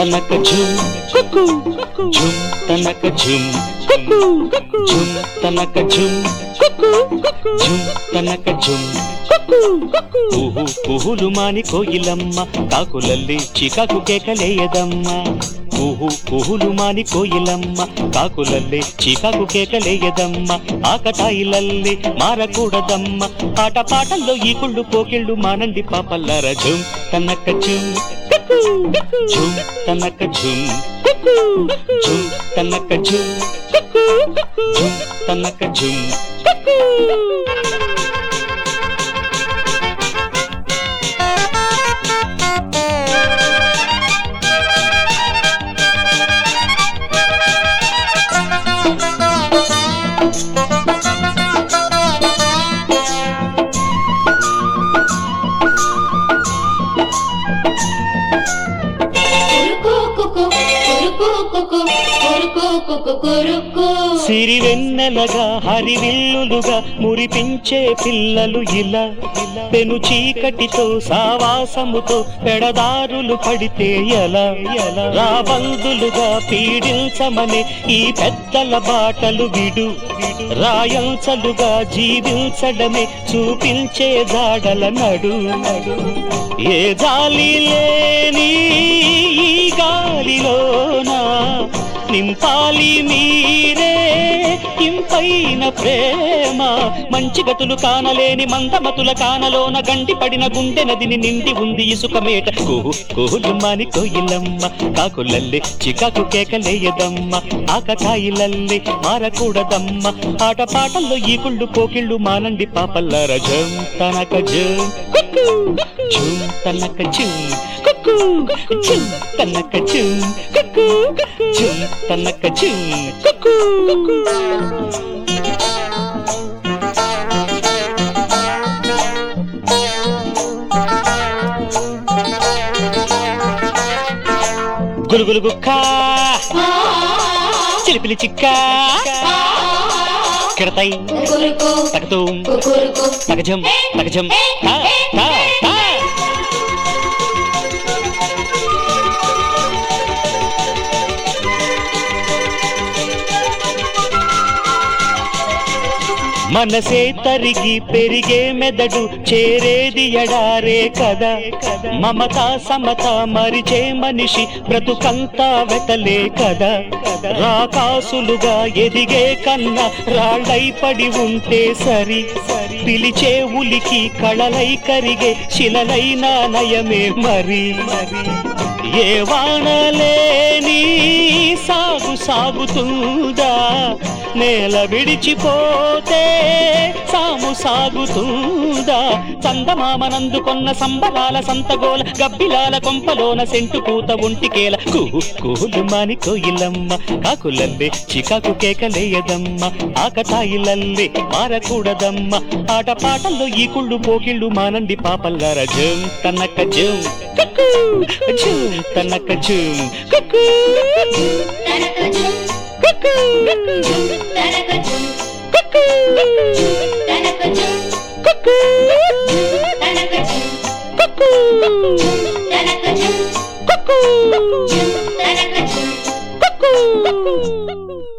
తనక ఝుమ్ కుకు ఝుమ్ తనక ఝుమ్ కుకు ఝుమ్ తనక ఝుమ్ కుకు ఝుమ్ తనక ఝుమ్ కుహు కుహులు మాని కోయిలమ్మ కాకులల్లి చికాకు కేకలేయదమ్మ కుహు కుహులు మాని కోయిలమ్మ కాకులల్లి చికాకు కేకలేయదమ్మ ఆకటాయిలల్లి మారకూడదమ్మ ఆట పాటల్లో ఈ కుళ్ళు పోకిళ్ళు మానండి పాపల్లర ఝుమ్ తనక ఝుమ్ ఝుమ్ తనక ఝుమ్ ఝుమ్ తనక ఝుమ్ ఝుమ్ తనక ఝుమ్ సిరివెన్నెలగా హరివిల్లులుగా మురిపించే పిల్లలు ఇలా పెను చీకటితో సావాసముతో పెడదారులు పడితే ఎలా రాబందులుగా పీడించమనే ఈ పెద్దల బాటలు విడు రాయంచలుగా జీవించడమే చూపించే జాడల నడు ఏ జాలి లేని ఈ గాలిలోనా నింపాలి మీరే ఇంపైన ప్రేమ మంచి గతులు కానలేని మందమతుల కానలోన గండి పడిన గుండె నదిని నిండి ఉంది ఇసుక మేట కుహు కుహులు మాని కోయిలమ్మ కాకులల్లి చికాకు కేకలేయదమ్మ ఆకతాయిలల్లి మారకూడదమ్మ ఆట పాటల్లో ఈ కుళ్ళు పోకిళ్ళు మానండి పాపల్లర ఝుమ్ తనక ఝుమ్ ఝుమ్ తనక ఝుమ్ ఝుమ్ తనక ఝుమ్ ఝుమ్ తనక ఝుమ్ గులుగులు గుక్క చిలిపిలి చిక్క కిడతై తగతూ తగజం తగజం మనసే తరిగి పెరిగే మెదడు చేరేది ఎడారే కదా మమతా సమత మరిచే మనిషి బ్రతుకంతా వెతలే కదా రాకాసులుగా ఎదిగే కన్నా రాళ్ళై పడి ఉంటే సరి పిలిచే ఉలికి కళలై కరిగే శిలలైనా నయమే మరి ఏ వానలేని సాగుతుందా నేల విడిచిపోతే సాము సాగుతుందా చందమామనందుకొన్న సంబరాల సంతగోల గబ్బిలాల కొంపలోన సెంటు పూత ఒంటికేల కుహు కుహులు మాని కోయిలమ్మ కాకులల్లి చికాకు కేకలేయదమ్మ ఆకతాయిలల్లి మారకూడదమ్మ ఆట పాటల్లో ఈ కుళ్ళు పోకిళ్ళు మానండి పాపల్లర ఝుమ్ తనక ఝుమ్ ఝుమ్ తనక ఝుమ్ Cuckoo!